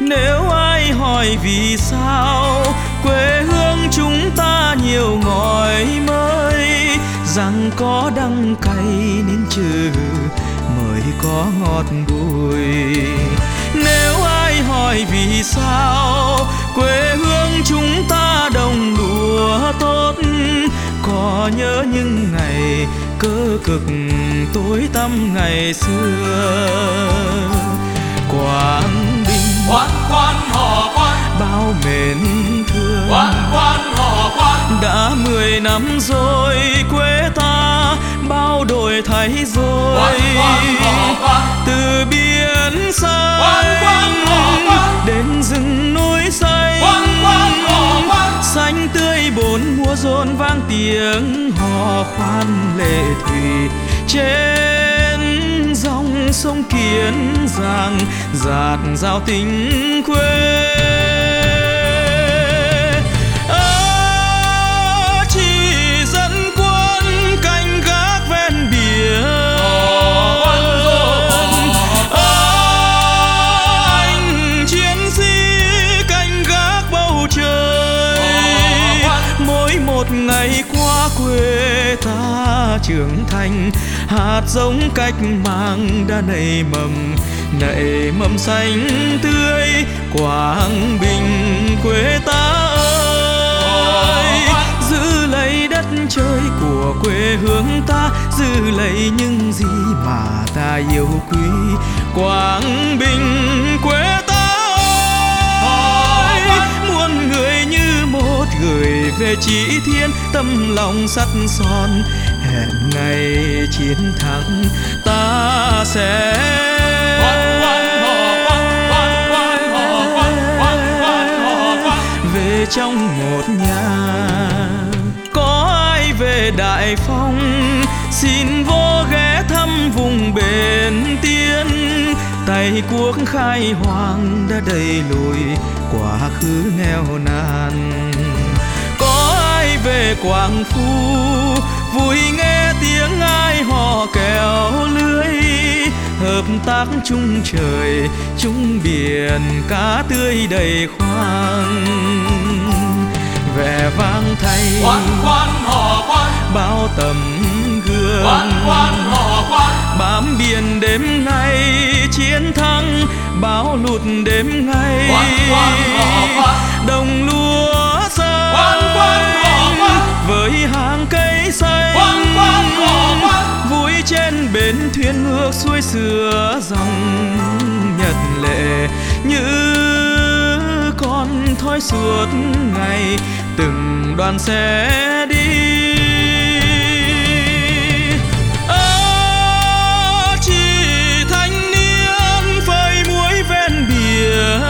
Nếu ai hỏi vì sao quê hương chúng ta nhiều ngòi mới, rằng có đắng cay nên trừ mới có ngọt bùi. Nếu ai hỏi vì sao quê hương chúng ta đồng lúa tốt, có nhớ những ngày cơ cực tối tăm ngày xưa. Quảng Bình Quan quan họ quan, bao mến thương, quan quan họ quan. đã 10 năm rồi quê ta bao đổi thay rồi. Quan quan họ quan, Từ biển xanh quan quan họ quan, đến rừng núi xanh, quan quan họ quan. xanh tươi bốn mùa rộn vang tiếng hò khoan lệ thủy trên dòng sông Kiến Giang, dạt dào tình quê. Chỉ dẫn quân canh gác ven biển, anh chiến sĩ canh gác bầu trời. Mỗi một ngày qua quê ta trưởng thành, hạt giống cách mạng đã nảy mầm xanh tươi. Quảng Bình quê ta ơi, giữ lấy đất trời của quê hương ta, giữ lấy những gì mà ta yêu quý. Quảng Bình quê ta ơi, muôn người như một gửi về Chí Thiên, tâm lòng sắt son hẹn ngày chiến thắng ta sẽ về trong một nhà. Có ai về Đại Phong xin vô ghé thăm vùng bền tiên, tay quốc khai hoang đã đẩy lùi quá khứ nghèo nàn. Có ai về Quảng Phú vui nghe tiếng ai hò kéo lưới, hợp tác chung trời chung biển, cá tươi đầy khoang. Vẻ vang thay Quan quan họ quan, bao tấm gương, quan quan họ quan. bám biển đêm nay chiến thắng, bão lụt đêm ngày Quan quan họ quan, đồng lúa xanh. quan quan họ quan, với hàng cây xanh. quan quan họ quan. Vui trên bến thuyền ngược xuôi xưa dòng nhật lệ, như con thoi suốt ngày từng đoàn xe đi. Chỉ thanh niên phơi muối ven biển,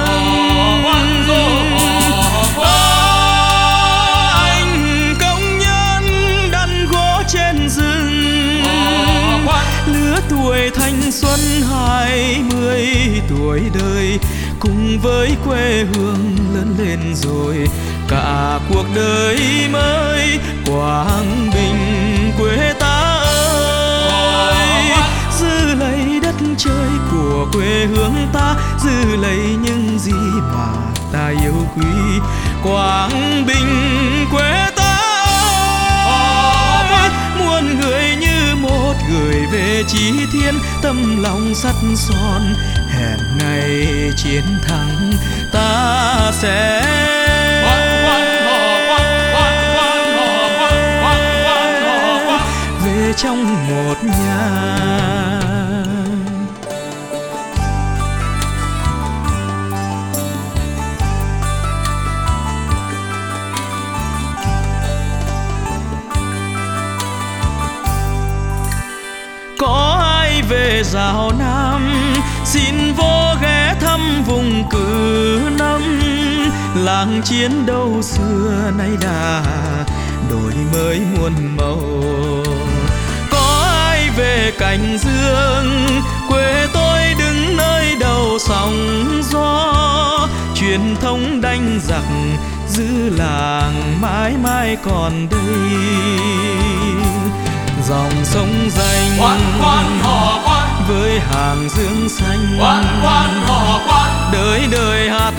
anh công nhân đăn gỗ trên rừng. Lứa tuổi thanh xuân 20 tuổi đời, cùng với quê hương lớn lên rồi cả cuộc đời mới. Quảng Bình quê ta ơi, giữ lấy đất trời của quê hương ta, giữ lấy những gì mà ta yêu quý. Quảng Bình quê ta ơi, muôn người như một gửi về Chí Thiên, tâm lòng sắt son hẹn ngày chiến thắng ta sẽ về trong một nhà. Có ai về Giảo Nam xin vô ghé thăm vùng Cử Năm, làng chiến đấu xưa nay đã đổi mới muôn màu. Có ai về Cảnh Dương quê tôi đứng nơi đầu sóng gió, truyền thống đánh giặc giữ làng mãi mãi còn đây. Dòng sông danh quan quan họ quan, với hàng dương xanh, quan quan họ quan. đời đời hạt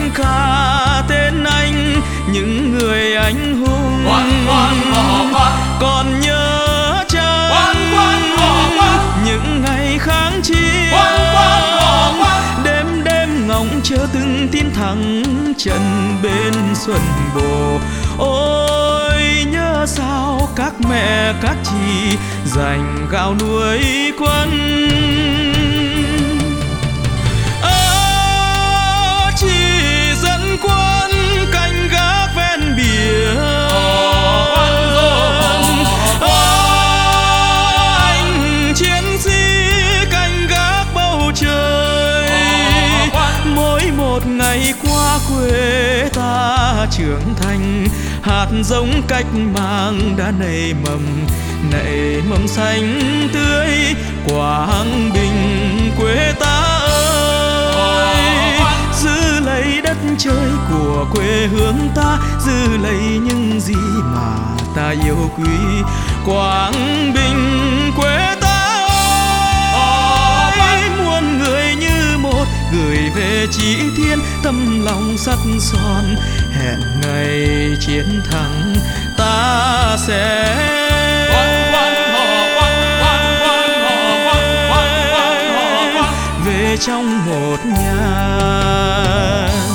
anh hùng. Quan quan hò quan, Còn nhớ chăng quan quan hò quan, những ngày kháng chiến, quan quan hò quan, đêm đêm ngóng chờ từng tin thắng trận bên Xuân Bồ. Ôi nhớ sao các mẹ các chị dành gạo nuôi quân. Chỉ dẫn quân canh gác ven biển, anh chiến sĩ canh gác bầu trời. Mỗi một ngày qua quê ta trưởng thành, hạt giống cách mạng đã nảy mầm xanh tươi. Quảng Bình quê ta ơi, giữ lấy đất trời của quê hương ta, giữ lấy những gì mà ta yêu quý. Quảng Bình quê ta ơi, muôn người như một gửi về Chí Thiên, tâm lòng sắt son hẹn ngày chiến thắng ta sẽ về trong một nhà.